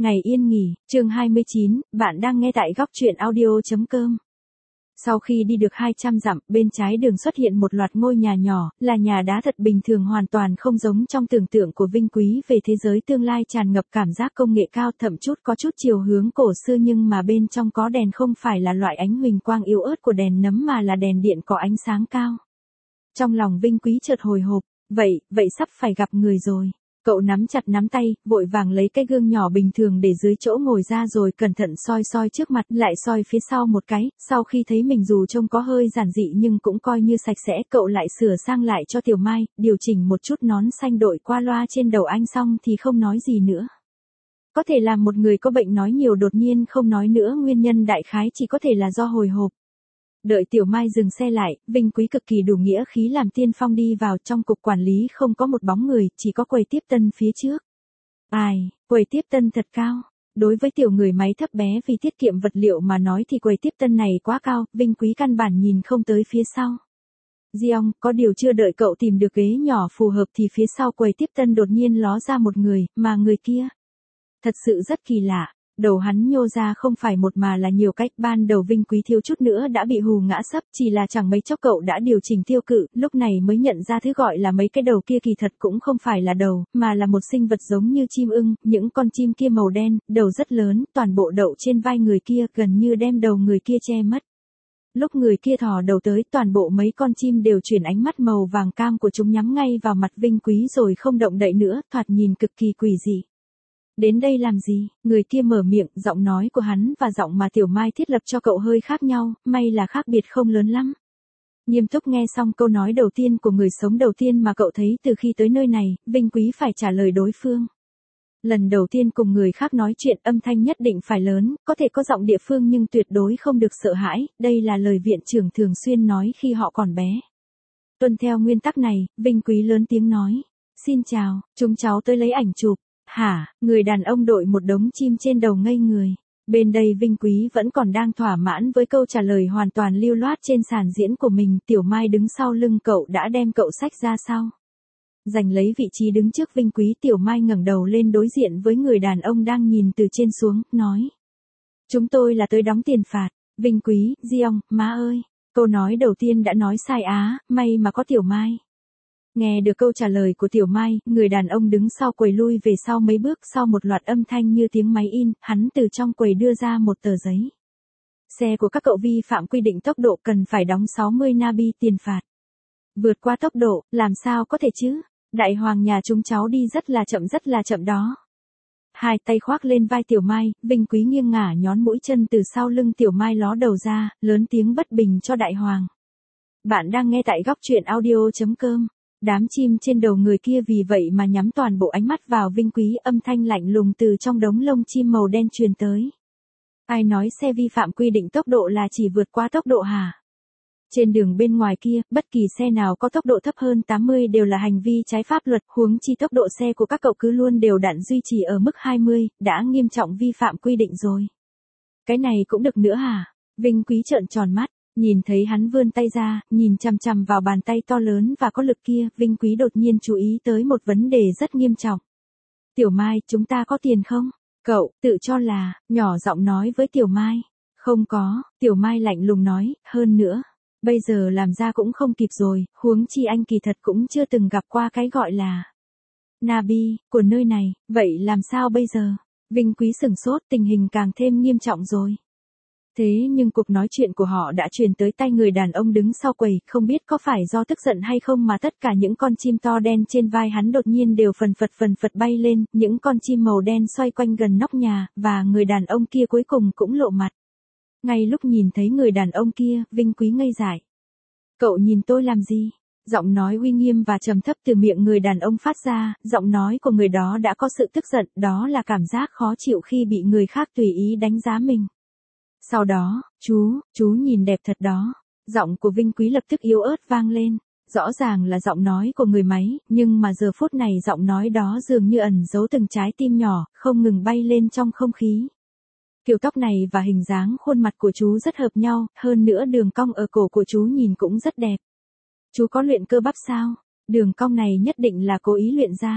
Ngày yên nghỉ, chương 29, bạn đang nghe tại góc truyện audio.com. Sau khi đi được 200 dặm, bên trái đường xuất hiện một loạt ngôi nhà nhỏ, là nhà đá thật bình thường, hoàn toàn không giống trong tưởng tượng của Vinh Quý về thế giới tương lai, tràn ngập cảm giác công nghệ cao, thậm chút có chút chiều hướng cổ xưa, nhưng mà bên trong có đèn, không phải là loại ánh huỳnh quang yếu ớt của đèn nấm mà là đèn điện có ánh sáng cao. Trong lòng Vinh Quý chợt hồi hộp, vậy sắp phải gặp người rồi. Cậu nắm chặt nắm tay, vội vàng lấy cái gương nhỏ bình thường để dưới chỗ ngồi ra, rồi cẩn thận soi trước mặt, lại soi phía sau một cái. Sau khi thấy mình dù trông có hơi giản dị nhưng cũng coi như sạch sẽ, cậu lại sửa sang lại cho Tiểu Mai, điều chỉnh một chút nón xanh đội qua loa trên đầu anh xong thì không nói gì nữa. Có thể là một người có bệnh nói nhiều đột nhiên không nói nữa, nguyên nhân đại khái chỉ có thể là do hồi hộp. Đợi Tiểu Mai dừng xe lại, Vinh Quý cực kỳ đủ nghĩa khí làm tiên phong đi vào. Trong cục quản lý không có một bóng người, chỉ có quầy tiếp tân phía trước. Quầy tiếp tân thật cao. Đối với tiểu người máy thấp bé vì tiết kiệm vật liệu mà nói thì quầy tiếp tân này quá cao, Vinh Quý căn bản nhìn không tới phía sau. Giong, có điều chưa đợi cậu tìm được ghế nhỏ phù hợp thì phía sau quầy tiếp tân đột nhiên ló ra một người, mà người kia thật sự rất kỳ lạ. Đầu hắn nhô ra không phải một mà là nhiều cách. Ban đầu Vinh Quý thiếu chút nữa đã bị hù ngã sấp, chỉ là chẳng mấy chốc cậu đã điều chỉnh tiêu cự, lúc này mới nhận ra thứ gọi là mấy cái đầu kia kỳ thật cũng không phải là đầu, mà là một sinh vật giống như chim ưng. Những con chim kia màu đen, đầu rất lớn, toàn bộ đậu trên vai người kia, gần như đem đầu người kia che mất. Lúc người kia thò đầu tới, toàn bộ mấy con chim đều chuyển ánh mắt màu vàng cam của chúng nhắm ngay vào mặt Vinh Quý rồi không động đậy nữa, thoạt nhìn cực kỳ quỷ dị. Đến đây làm gì? Người kia mở miệng, giọng nói của hắn và giọng mà Tiểu Mai thiết lập cho cậu hơi khác nhau, may là khác biệt không lớn lắm. Nghiêm túc nghe xong câu nói đầu tiên của người sống đầu tiên mà cậu thấy từ khi tới nơi này, Vinh Quý phải trả lời đối phương. Lần đầu tiên cùng người khác nói chuyện, âm thanh nhất định phải lớn, có thể có giọng địa phương nhưng tuyệt đối không được sợ hãi, đây là lời viện trưởng thường xuyên nói khi họ còn bé. Tuân theo nguyên tắc này, Vinh Quý lớn tiếng nói. Xin chào, chúng cháu tới lấy ảnh chụp. Hả? Người đàn ông đội một đống chim trên đầu ngây người. Bên đây Vinh Quý vẫn còn đang thỏa mãn với câu trả lời hoàn toàn lưu loát trên sàn diễn của mình. Tiểu Mai đứng sau lưng cậu đã đem cậu xách ra sau. Giành lấy vị trí đứng trước Vinh Quý, Tiểu Mai ngẩng đầu lên đối diện với người đàn ông đang nhìn từ trên xuống, nói. Chúng tôi là tới đóng tiền phạt. Vinh Quý, Giong, má ơi. Câu nói đầu tiên đã nói sai á, may mà có Tiểu Mai. Nghe được câu trả lời của Tiểu Mai, người đàn ông đứng sau quầy lui về sau mấy bước, sau một loạt âm thanh như tiếng máy in, hắn từ trong quầy đưa ra một tờ giấy. Xe của các cậu vi phạm quy định tốc độ, cần phải đóng 60 Nabi tiền phạt. Vượt qua tốc độ, làm sao có thể chứ? Đại hoàng nhà chúng cháu đi rất là chậm đó. Hai tay khoác lên vai Tiểu Mai, Vinh Quý nghiêng ngả nhón mũi chân từ sau lưng Tiểu Mai ló đầu ra, lớn tiếng bất bình cho đại hoàng. Bạn đang nghe tại góc truyện audio.com. Đám chim trên đầu người kia vì vậy mà nhắm toàn bộ ánh mắt vào Vinh Quý, âm thanh lạnh lùng từ trong đống lông chim màu đen truyền tới. Ai nói xe vi phạm quy định tốc độ là chỉ vượt qua tốc độ hả? Trên đường bên ngoài kia, bất kỳ xe nào có tốc độ thấp hơn 80 đều là hành vi trái pháp luật, huống chi tốc độ xe của các cậu cứ luôn đều đặn duy trì ở mức 20, đã nghiêm trọng vi phạm quy định rồi. Cái này cũng được nữa hả? Vinh Quý trợn tròn mắt. Nhìn thấy hắn vươn tay ra, nhìn chằm chằm vào bàn tay to lớn và có lực kia, Vinh Quý đột nhiên chú ý tới một vấn đề rất nghiêm trọng. Tiểu Mai, chúng ta có tiền không? Cậu, tự cho là, nhỏ giọng nói với Tiểu Mai. Không có, Tiểu Mai lạnh lùng nói, hơn nữa. Bây giờ làm ra cũng không kịp rồi, huống chi anh kỳ thật cũng chưa từng gặp qua cái gọi là Nabi, của nơi này, vậy làm sao bây giờ? Vinh Quý sửng sốt, tình hình càng thêm nghiêm trọng rồi. Thế nhưng cuộc nói chuyện của họ đã truyền tới tai người đàn ông đứng sau quầy, không biết có phải do tức giận hay không mà tất cả những con chim to đen trên vai hắn đột nhiên đều phần phật bay lên, những con chim màu đen xoay quanh gần nóc nhà, và người đàn ông kia cuối cùng cũng lộ mặt. Ngay lúc nhìn thấy người đàn ông kia, Vinh Quý ngây dại. Cậu nhìn tôi làm gì? Giọng nói uy nghiêm và trầm thấp từ miệng người đàn ông phát ra, giọng nói của người đó đã có sự tức giận, đó là cảm giác khó chịu khi bị người khác tùy ý đánh giá mình. Sau đó, chú nhìn đẹp thật đó. Giọng của Vinh Quý lập tức yếu ớt vang lên. Rõ ràng là giọng nói của người máy, nhưng mà giờ phút này giọng nói đó dường như ẩn giấu từng trái tim nhỏ, không ngừng bay lên trong không khí. Kiểu tóc này và hình dáng khuôn mặt của chú rất hợp nhau, hơn nữa đường cong ở cổ của chú nhìn cũng rất đẹp. Chú có luyện cơ bắp sao? Đường cong này nhất định là cố ý luyện ra.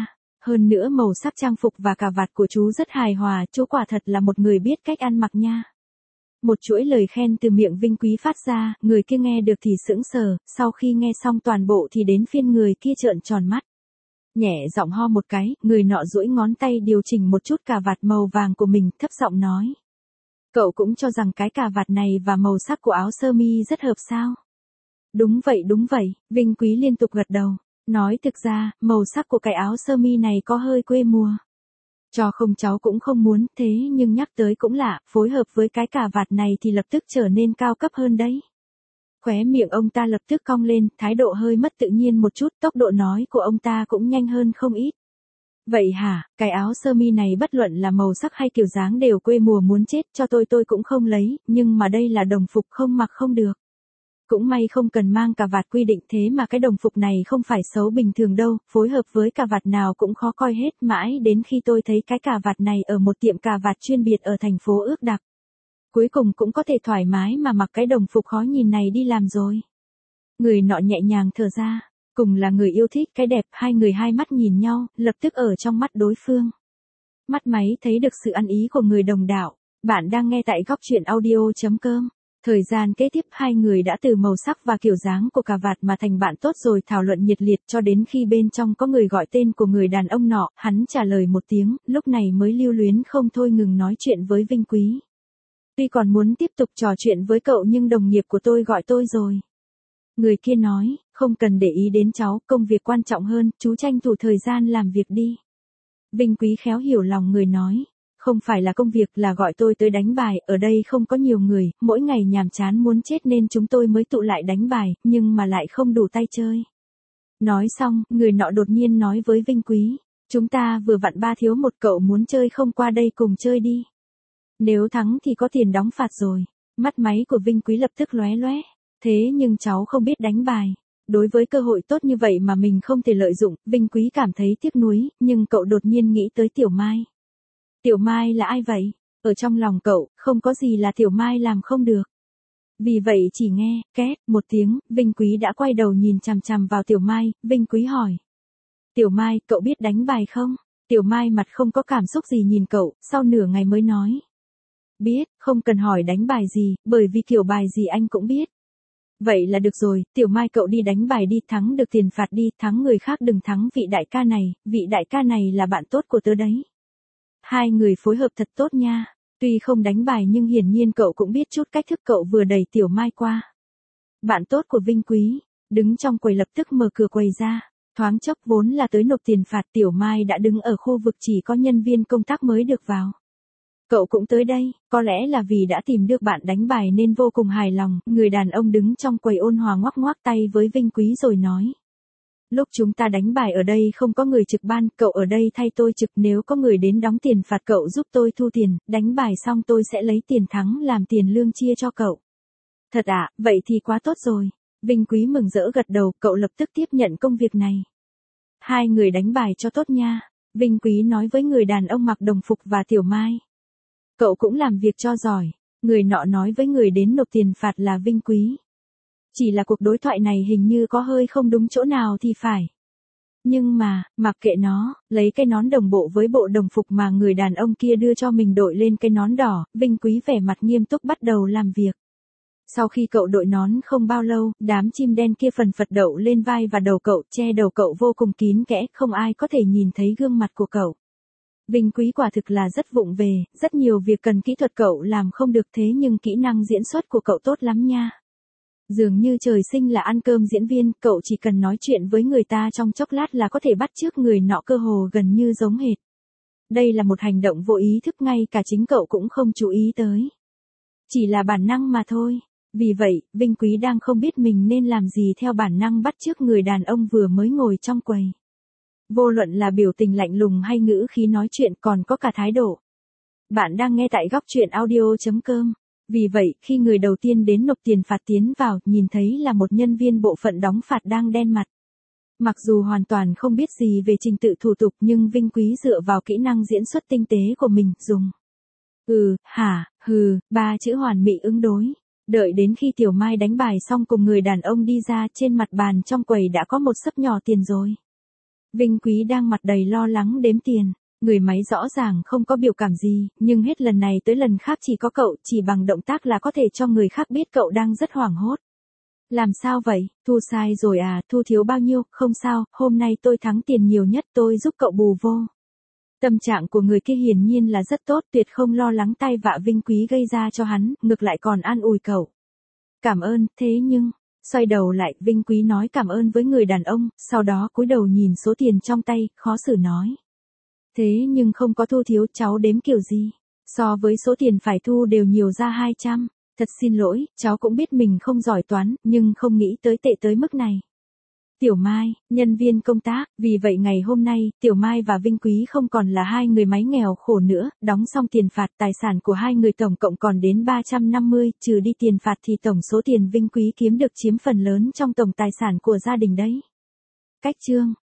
hơn nữa màu sắc trang phục và cà vạt của chú rất hài hòa, chú quả thật là một người biết cách ăn mặc nha. Một chuỗi lời khen từ miệng Vinh Quý phát ra, người kia nghe được thì sững sờ, sau khi nghe xong toàn bộ thì đến phiên người kia trợn tròn mắt. Nhẹ giọng ho một cái, người nọ duỗi ngón tay điều chỉnh một chút cà vạt màu vàng của mình, thấp giọng nói. Cậu cũng cho rằng cái cà vạt này và màu sắc của áo sơ mi rất hợp sao? Đúng vậy, Vinh Quý liên tục gật đầu. Nói thực ra, màu sắc của cái áo sơ mi này có hơi quê mùa. Cho không cháu cũng không muốn, thế nhưng nhắc tới cũng lạ, phối hợp với cái cà vạt này thì lập tức trở nên cao cấp hơn đấy. Khóe miệng ông ta lập tức cong lên, thái độ hơi mất tự nhiên một chút, tốc độ nói của ông ta cũng nhanh hơn không ít. Vậy hả, cái áo sơ mi này bất luận là màu sắc hay kiểu dáng đều quê mùa muốn chết, cho tôi cũng không lấy, nhưng mà đây là đồng phục không mặc không được. Cũng may không cần mang cà vạt quy định, thế mà cái đồng phục này không phải xấu bình thường đâu, phối hợp với cà vạt nào cũng khó coi hết, mãi đến khi tôi thấy cái cà vạt này ở một tiệm cà vạt chuyên biệt ở thành phố Ước Đặc. Cuối cùng cũng có thể thoải mái mà mặc cái đồng phục khó nhìn này đi làm rồi. Người nọ nhẹ nhàng thở ra, cùng là người yêu thích cái đẹp, hai người hai mắt nhìn nhau, lập tức ở trong mắt đối phương. Mắt máy thấy được sự ăn ý của người đồng đạo. Bạn đang nghe tại góc truyện audio.com. Thời gian kế tiếp hai người đã từ màu sắc và kiểu dáng của cà vạt mà thành bạn tốt rồi thảo luận nhiệt liệt cho đến khi bên trong có người gọi tên của người đàn ông nọ, hắn trả lời một tiếng, lúc này mới lưu luyến không thôi ngừng nói chuyện với Vinh Quý. Tuy còn muốn tiếp tục trò chuyện với cậu nhưng đồng nghiệp của tôi gọi tôi rồi. Người kia nói, không cần để ý đến cháu, công việc quan trọng hơn, chú tranh thủ thời gian làm việc đi. Vinh Quý khéo hiểu lòng người nói. Không phải là công việc, là gọi tôi tới đánh bài, ở đây không có nhiều người, mỗi ngày nhàm chán muốn chết nên chúng tôi mới tụ lại đánh bài, nhưng mà lại không đủ tay chơi. Nói xong, người nọ đột nhiên nói với Vinh Quý, chúng ta vừa vặn ba thiếu một, cậu muốn chơi không, qua đây cùng chơi đi. Nếu thắng thì có tiền đóng phạt rồi. Mắt máy của Vinh Quý lập tức lóe lóe, thế nhưng cháu không biết đánh bài. Đối với cơ hội tốt như vậy mà mình không thể lợi dụng, Vinh Quý cảm thấy tiếc nuối, nhưng cậu đột nhiên nghĩ tới Tiểu Mai. Tiểu Mai là ai vậy? Ở trong lòng cậu, không có gì là Tiểu Mai làm không được. Vì vậy chỉ nghe, két, một tiếng, Vinh Quý đã quay đầu nhìn chằm chằm vào Tiểu Mai, Vinh Quý hỏi. Tiểu Mai, cậu biết đánh bài không? Tiểu Mai mặt không có cảm xúc gì nhìn cậu, sau nửa ngày mới nói. Biết, không cần hỏi đánh bài gì, bởi vì kiểu bài gì anh cũng biết. Vậy là được rồi, Tiểu Mai cậu đi đánh bài đi, thắng được tiền phạt đi, thắng người khác đừng thắng vị đại ca này, vị đại ca này là bạn tốt của tớ đấy. Hai người phối hợp thật tốt nha. Tuy không đánh bài nhưng hiển nhiên cậu cũng biết chút cách thức, cậu vừa đẩy Tiểu Mai qua. Bạn tốt của Vinh Quý, đứng trong quầy lập tức mở cửa quầy ra. Thoáng chốc vốn là tới nộp tiền phạt, Tiểu Mai đã đứng ở khu vực chỉ có nhân viên công tác mới được vào. Cậu cũng tới đây, có lẽ là vì đã tìm được bạn đánh bài nên vô cùng hài lòng, người đàn ông đứng trong quầy ôn hòa ngoắc ngoắc tay với Vinh Quý rồi nói. Lúc chúng ta đánh bài ở đây không có người trực ban, cậu ở đây thay tôi trực, nếu có người đến đóng tiền phạt cậu giúp tôi thu tiền, đánh bài xong tôi sẽ lấy tiền thắng làm tiền lương chia cho cậu. Thật ạ, vậy thì quá tốt rồi. Vinh Quý mừng rỡ gật đầu, cậu lập tức tiếp nhận công việc này. Hai người đánh bài cho tốt nha, Vinh Quý nói với người đàn ông mặc đồng phục và Tiểu Mai. Cậu cũng làm việc cho giỏi, người nọ nói với người đến nộp tiền phạt là Vinh Quý. Chỉ là cuộc đối thoại này hình như có hơi không đúng chỗ nào thì phải. Nhưng mà, mặc kệ nó, lấy cái nón đồng bộ với bộ đồng phục mà người đàn ông kia đưa cho mình đội lên cái nón đỏ, Vinh Quý vẻ mặt nghiêm túc bắt đầu làm việc. Sau khi cậu đội nón không bao lâu, đám chim đen kia phần phật đậu lên vai và đầu cậu, che đầu cậu vô cùng kín kẽ, không ai có thể nhìn thấy gương mặt của cậu. Vinh Quý quả thực là rất vụng về, rất nhiều việc cần kỹ thuật cậu làm không được, thế nhưng kỹ năng diễn xuất của cậu tốt lắm nha. Dường như trời sinh là ăn cơm diễn viên, cậu chỉ cần nói chuyện với người ta trong chốc lát là có thể bắt chước người nọ, cơ hồ gần như giống hệt. Đây là một hành động vô ý thức, ngay cả chính cậu cũng không chú ý tới. Chỉ là bản năng mà thôi. Vì vậy, Vinh Quý đang không biết mình nên làm gì, theo bản năng bắt chước người đàn ông vừa mới ngồi trong quầy. Vô luận là biểu tình lạnh lùng hay ngữ khí nói chuyện, còn có cả thái độ. Bạn đang nghe tại góc truyện audio.com. Vì vậy, khi người đầu tiên đến nộp tiền phạt tiến vào, nhìn thấy là một nhân viên bộ phận đóng phạt đang đen mặt. Mặc dù hoàn toàn không biết gì về trình tự thủ tục nhưng Vinh Quý dựa vào kỹ năng diễn xuất tinh tế của mình, dùng ba chữ hoàn mỹ ứng đối. Đợi đến khi Tiểu Mai đánh bài xong cùng người đàn ông đi ra, trên mặt bàn trong quầy đã có một xấp nhỏ tiền rồi. Vinh Quý đang mặt đầy lo lắng đếm tiền. Người máy rõ ràng không có biểu cảm gì, nhưng hết lần này tới lần khác chỉ có cậu, chỉ bằng động tác là có thể cho người khác biết cậu đang rất hoảng hốt. Làm sao vậy, thu sai rồi à, thu thiếu bao nhiêu, không sao, hôm nay tôi thắng tiền nhiều nhất, tôi giúp cậu bù vô. Tâm trạng của người kia hiển nhiên là rất tốt, tuyệt không lo lắng tai vạ Vinh Quý gây ra cho hắn, ngược lại còn an ủi cậu. Cảm ơn, thế nhưng, xoay đầu lại, Vinh Quý nói cảm ơn với người đàn ông, sau đó cúi đầu nhìn số tiền trong tay, khó xử nói. Thế nhưng không có thu thiếu, cháu đếm kiểu gì? So với số tiền phải thu đều nhiều ra 200. Thật xin lỗi, cháu cũng biết mình không giỏi toán, nhưng không nghĩ tới tệ tới mức này. Tiểu Mai, nhân viên công tác, vì vậy ngày hôm nay, Tiểu Mai và Vinh Quý không còn là hai người máy nghèo khổ nữa, đóng xong tiền phạt tài sản của hai người tổng cộng còn đến 350, trừ đi tiền phạt thì tổng số tiền Vinh Quý kiếm được chiếm phần lớn trong tổng tài sản của gia đình đấy. Cách chương